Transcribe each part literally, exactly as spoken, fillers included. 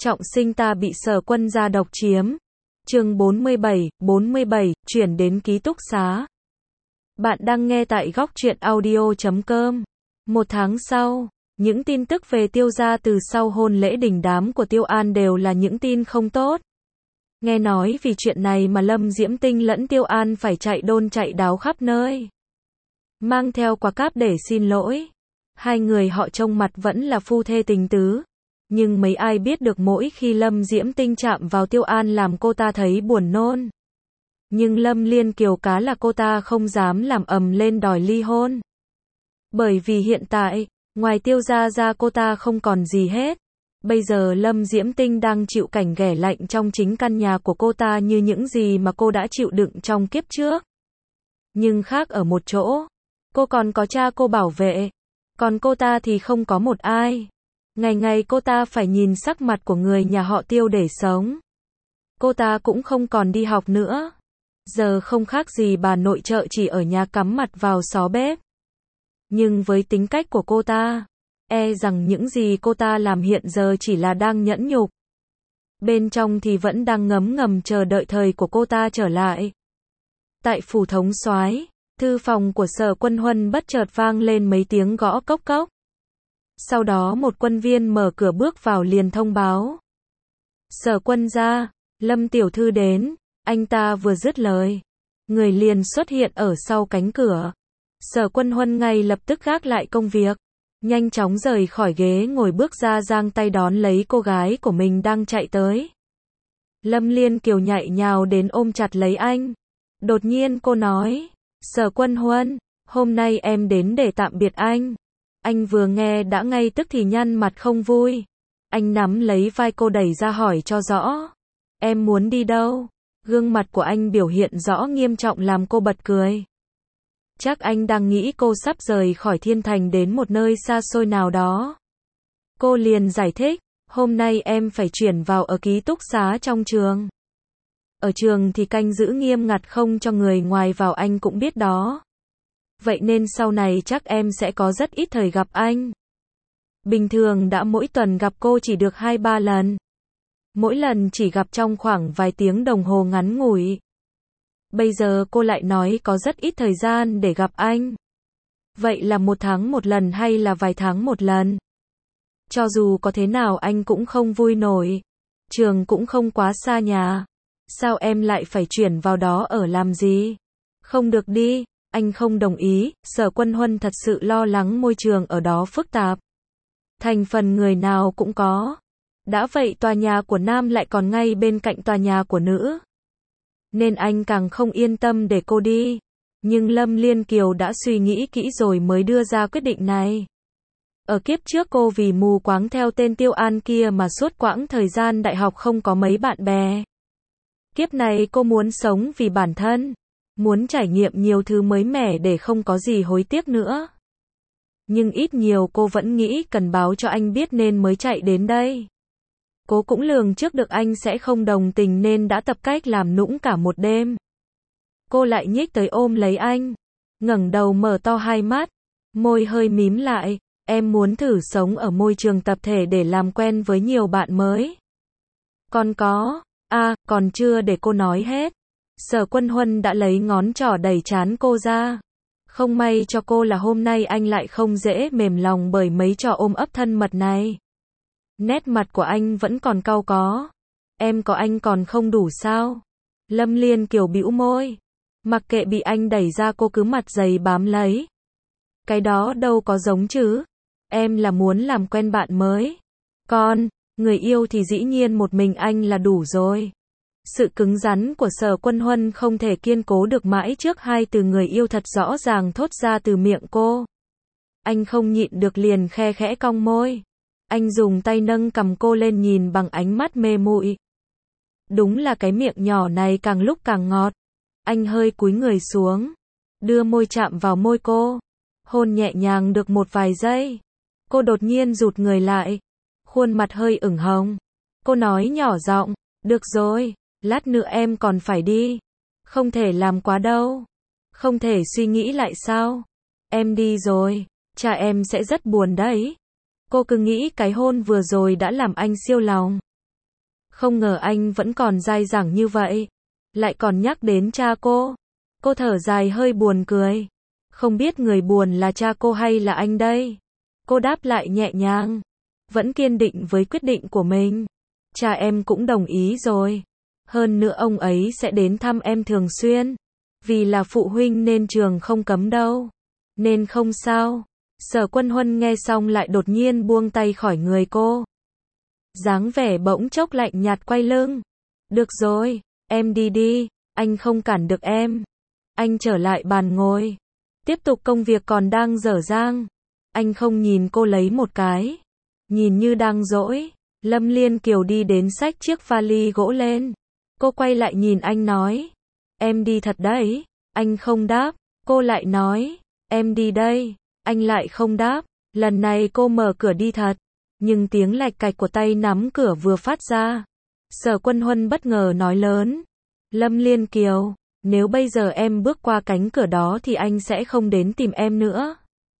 Trọng sinh ta bị Sở Quân gia độc chiếm. Chương bốn mươi bảy, bốn mươi bảy, chuyển đến ký túc xá. Bạn đang nghe tại góc truyện audio chấm com. Một tháng sau, những tin tức về Tiêu gia từ sau hôn lễ đình đám của Tiêu An đều là những tin không tốt. Nghe nói vì chuyện này mà Lâm Diễm Tinh lẫn Tiêu An phải chạy đôn chạy đáo khắp nơi. Mang theo quả cáp để xin lỗi. Hai người họ trông mặt vẫn là phu thê tình tứ. Nhưng mấy ai biết được mỗi khi Lâm Diễm Tinh chạm vào Tiêu An làm cô ta thấy buồn nôn. Nhưng Lâm Liên Kiều cá là cô ta không dám làm ầm lên đòi ly hôn. Bởi vì hiện tại, ngoài Tiêu gia ra cô ta không còn gì hết. Bây giờ Lâm Diễm Tinh đang chịu cảnh ghẻ lạnh trong chính căn nhà của cô ta như những gì mà cô đã chịu đựng trong kiếp trước. Nhưng khác ở một chỗ, cô còn có cha cô bảo vệ, còn cô ta thì không có một ai. Ngày ngày cô ta phải nhìn sắc mặt của người nhà họ Tiêu để sống. Cô ta cũng không còn đi học nữa. Giờ không khác gì bà nội trợ chỉ ở nhà cắm mặt vào xó bếp. Nhưng với tính cách của cô ta, e rằng những gì cô ta làm hiện giờ chỉ là đang nhẫn nhục. Bên trong thì vẫn đang ngấm ngầm chờ đợi thời của cô ta trở lại. Tại phủ thống soái, thư phòng của Sở Quân Huân bất chợt vang lên mấy tiếng gõ cốc cốc. Sau đó một quân viên mở cửa bước vào liền thông báo. Sở Quân gia, Lâm tiểu thư đến. Anh ta vừa dứt lời, người liền xuất hiện ở sau cánh cửa. Sở Quân Huân ngay lập tức gác lại công việc, nhanh chóng rời khỏi ghế ngồi bước ra giang tay đón lấy cô gái của mình đang chạy tới. Lâm Liên Kiều nhảy nhào đến ôm chặt lấy anh. Đột nhiên cô nói, Sở Quân Huân, hôm nay em đến để tạm biệt anh. Anh vừa nghe đã ngay tức thì nhăn mặt không vui. Anh nắm lấy vai cô đẩy ra hỏi cho rõ. Em muốn đi đâu? Gương mặt của anh biểu hiện rõ nghiêm trọng làm cô bật cười. Chắc anh đang nghĩ cô sắp rời khỏi Thiên Thành đến một nơi xa xôi nào đó. Cô liền giải thích, hôm nay em phải chuyển vào ở ký túc xá trong trường. Ở trường thì canh giữ nghiêm ngặt không cho người ngoài vào, anh cũng biết đó. Vậy nên sau này chắc em sẽ có rất ít thời gặp anh. Bình thường đã mỗi tuần gặp cô chỉ được hai ba lần. Mỗi lần chỉ gặp trong khoảng vài tiếng đồng hồ ngắn ngủi. Bây giờ cô lại nói có rất ít thời gian để gặp anh. Vậy là một tháng một lần hay là vài tháng một lần? Cho dù có thế nào anh cũng không vui nổi. Trường cũng không quá xa nhà. Sao em lại phải chuyển vào đó ở làm gì? Không được đi, anh không đồng ý. Sở Quân Huân thật sự lo lắng môi trường ở đó phức tạp. Thành phần người nào cũng có. Đã vậy tòa nhà của nam lại còn ngay bên cạnh tòa nhà của nữ. Nên anh càng không yên tâm để cô đi. Nhưng Lâm Liên Kiều đã suy nghĩ kỹ rồi mới đưa ra quyết định này. Ở kiếp trước cô vì mù quáng theo tên Tiêu An kia mà suốt quãng thời gian đại học không có mấy bạn bè. Kiếp này cô muốn sống vì bản thân. Muốn trải nghiệm nhiều thứ mới mẻ để không có gì hối tiếc nữa. Nhưng ít nhiều cô vẫn nghĩ cần báo cho anh biết nên mới chạy đến đây. Cô cũng lường trước được anh sẽ không đồng tình nên đã tập cách làm nũng cả một đêm. Cô lại nhích tới ôm lấy anh, ngẩng đầu mở to hai mắt, môi hơi mím lại, em muốn thử sống ở môi trường tập thể để làm quen với nhiều bạn mới. Còn có, à, còn chưa để cô nói hết. Sở Quân Huân đã lấy ngón trỏ đẩy trán cô ra. Không may cho cô là hôm nay anh lại không dễ mềm lòng bởi mấy trò ôm ấp thân mật này. Nét mặt của anh vẫn còn cau có. Em có anh còn không đủ sao? Lâm Liên Kiều bĩu môi. Mặc kệ bị anh đẩy ra cô cứ mặt dày bám lấy. Cái đó đâu có giống chứ. Em là muốn làm quen bạn mới. Còn, người yêu thì dĩ nhiên một mình anh là đủ rồi. Sự cứng rắn của Sở Quân Huân không thể kiên cố được mãi trước hai từ người yêu thật rõ ràng thốt ra từ miệng cô. Anh không nhịn được liền khe khẽ cong môi. Anh dùng tay nâng cằm cô lên nhìn bằng ánh mắt mê muội. Đúng là cái miệng nhỏ này càng lúc càng ngọt. Anh hơi cúi người xuống, đưa môi chạm vào môi cô. Hôn nhẹ nhàng được một vài giây. Cô đột nhiên rụt người lại. Khuôn mặt hơi ửng hồng. Cô nói nhỏ giọng, được rồi, lát nữa em còn phải đi. Không thể làm quá đâu. Không thể suy nghĩ lại sao? Em đi rồi, cha em sẽ rất buồn đấy. Cô cứ nghĩ cái hôn vừa rồi đã làm anh siêu lòng. Không ngờ anh vẫn còn dai dẳng như vậy. Lại còn nhắc đến cha cô. Cô thở dài hơi buồn cười. Không biết người buồn là cha cô hay là anh đây? Cô đáp lại nhẹ nhàng. Vẫn kiên định với quyết định của mình. Cha em cũng đồng ý rồi. Hơn nữa ông ấy sẽ đến thăm em thường xuyên. Vì là phụ huynh nên trường không cấm đâu. Nên không sao. Sở Quân Huân nghe xong lại đột nhiên buông tay khỏi người cô. Dáng vẻ bỗng chốc lạnh nhạt quay lưng. Được rồi, em đi đi, anh không cản được em. Anh trở lại bàn ngồi. Tiếp tục công việc còn đang dở dang. Anh không nhìn cô lấy một cái. Nhìn như đang dỗi. Lâm Liên Kiều đi đến xách chiếc vali gỗ lên. Cô quay lại nhìn anh nói. Em đi thật đấy. Anh không đáp. Cô lại nói. Em đi đây. Anh lại không đáp. Lần này cô mở cửa đi thật. Nhưng tiếng lạch cạch của tay nắm cửa vừa phát ra. Sở Quân Huân bất ngờ nói lớn. Lâm Liên Kiều, nếu bây giờ em bước qua cánh cửa đó thì anh sẽ không đến tìm em nữa.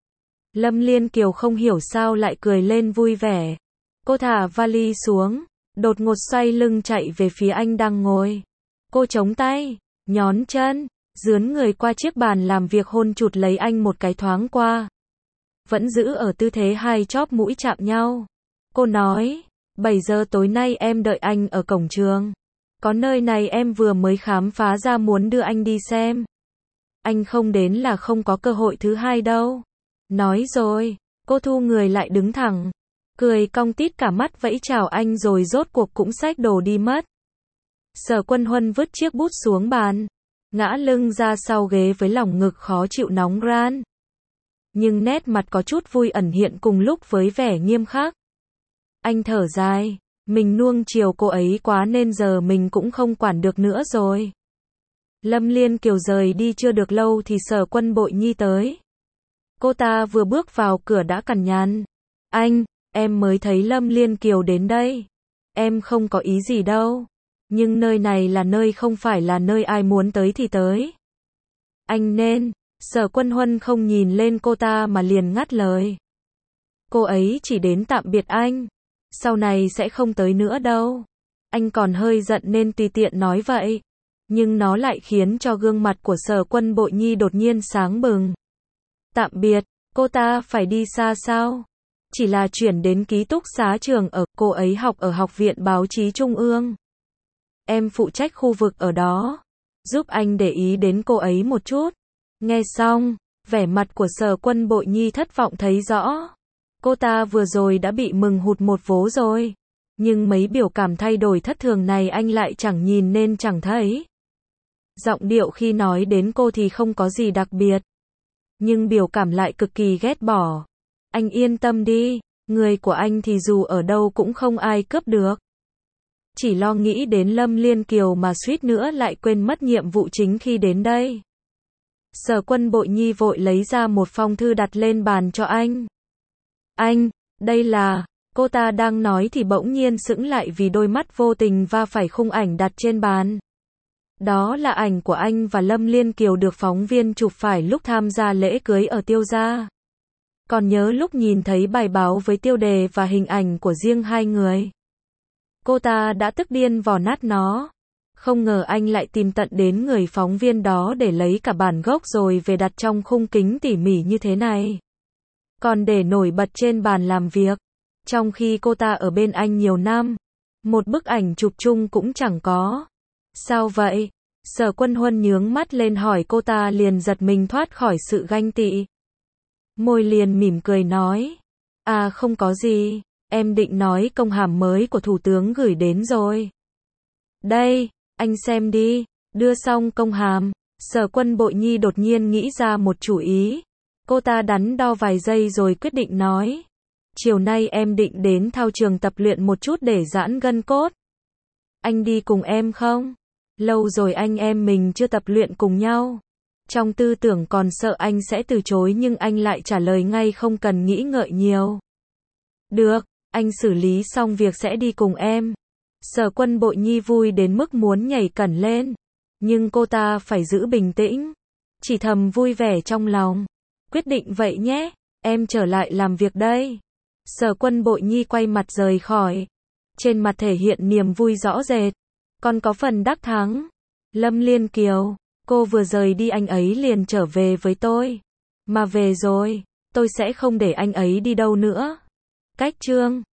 Lâm Liên Kiều không hiểu sao lại cười lên vui vẻ. Cô thả vali xuống, đột ngột xoay lưng chạy về phía anh đang ngồi. Cô chống tay, nhón chân, dướn người qua chiếc bàn làm việc hôn chụt lấy anh một cái thoáng qua. Vẫn giữ ở tư thế hai chóp mũi chạm nhau. Cô nói, bảy giờ tối nay em đợi anh ở cổng trường. Có nơi này em vừa mới khám phá ra muốn đưa anh đi xem. Anh không đến là không có cơ hội thứ hai đâu. Nói rồi, cô thu người lại đứng thẳng. Cười cong tít cả mắt vẫy chào anh rồi rốt cuộc cũng xách đồ đi mất. Sở Quân Huân vứt chiếc bút xuống bàn. Ngã lưng ra sau ghế với lòng ngực khó chịu nóng ran. Nhưng nét mặt có chút vui ẩn hiện cùng lúc với vẻ nghiêm khắc. Anh thở dài, mình nuông chiều cô ấy quá nên giờ mình cũng không quản được nữa rồi. Lâm Liên Kiều rời đi chưa được lâu thì Sở Quân Bội Nhi tới. Cô ta vừa bước vào cửa đã cằn nhằn. Anh, em mới thấy Lâm Liên Kiều đến đây. Em không có ý gì đâu. Nhưng nơi này là nơi không phải là nơi ai muốn tới thì tới. Anh nên... Sở Quân Huân không nhìn lên cô ta mà liền ngắt lời. Cô ấy chỉ đến tạm biệt anh. Sau này sẽ không tới nữa đâu. Anh còn hơi giận nên tùy tiện nói vậy. Nhưng nó lại khiến cho gương mặt của Sở Quân Bội Nhi đột nhiên sáng bừng. Tạm biệt, cô ta phải đi xa sao? Chỉ là chuyển đến ký túc xá trường ở, cô ấy học ở Học viện Báo chí Trung ương. Em phụ trách khu vực ở đó. Giúp anh để ý đến cô ấy một chút. Nghe xong, vẻ mặt của Sở Quân Bội Nhi thất vọng thấy rõ. Cô ta vừa rồi đã bị mừng hụt một vố rồi. Nhưng mấy biểu cảm thay đổi thất thường này anh lại chẳng nhìn nên chẳng thấy. Giọng điệu khi nói đến cô thì không có gì đặc biệt. Nhưng biểu cảm lại cực kỳ ghét bỏ. Anh yên tâm đi, người của anh thì dù ở đâu cũng không ai cướp được. Chỉ lo nghĩ đến Lâm Liên Kiều mà suýt nữa lại quên mất nhiệm vụ chính khi đến đây. Sở Quân Bội Nhi vội lấy ra một phong thư đặt lên bàn cho anh. Anh, đây là... Cô ta đang nói thì bỗng nhiên sững lại vì đôi mắt vô tình va phải khung ảnh đặt trên bàn. Đó là ảnh của anh và Lâm Liên Kiều được phóng viên chụp phải lúc tham gia lễ cưới ở Tiêu gia. Còn nhớ lúc nhìn thấy bài báo với tiêu đề và hình ảnh của riêng hai người. Cô ta đã tức điên vò nát nó. Không ngờ anh lại tìm tận đến người phóng viên đó để lấy cả bản gốc rồi về đặt trong khung kính tỉ mỉ như thế này. Còn để nổi bật trên bàn làm việc. Trong khi cô ta ở bên anh nhiều năm. Một bức ảnh chụp chung cũng chẳng có. Sao vậy? Sở Quân Huân nhướng mắt lên hỏi cô ta liền giật mình thoát khỏi sự ganh tị. Môi liền mỉm cười nói. À không có gì. Em định nói công hàm mới của Thủ tướng gửi đến rồi. Đây, anh xem đi. Đưa xong công hàm. Sở Quân Bội Nhi đột nhiên nghĩ ra một chủ ý. Cô ta đắn đo vài giây rồi quyết định nói. Chiều nay em định đến thao trường tập luyện một chút để giãn gân cốt. Anh đi cùng em không? Lâu rồi anh em mình chưa tập luyện cùng nhau. Trong tư tưởng còn sợ anh sẽ từ chối nhưng anh lại trả lời ngay không cần nghĩ ngợi nhiều. Được, anh xử lý xong việc sẽ đi cùng em. Sở Quân Bội Nhi vui đến mức muốn nhảy cẩn lên. Nhưng cô ta phải giữ bình tĩnh. Chỉ thầm vui vẻ trong lòng. Quyết định vậy nhé, em trở lại làm việc đây. Sở Quân Bội Nhi quay mặt rời khỏi. trên mặt thể hiện niềm vui rõ rệt, còn có phần đắc thắng. Lâm Liên Kiều, cô vừa rời đi anh ấy liền trở về với tôi. Mà về rồi, tôi sẽ không để anh ấy đi đâu nữa. Cách chương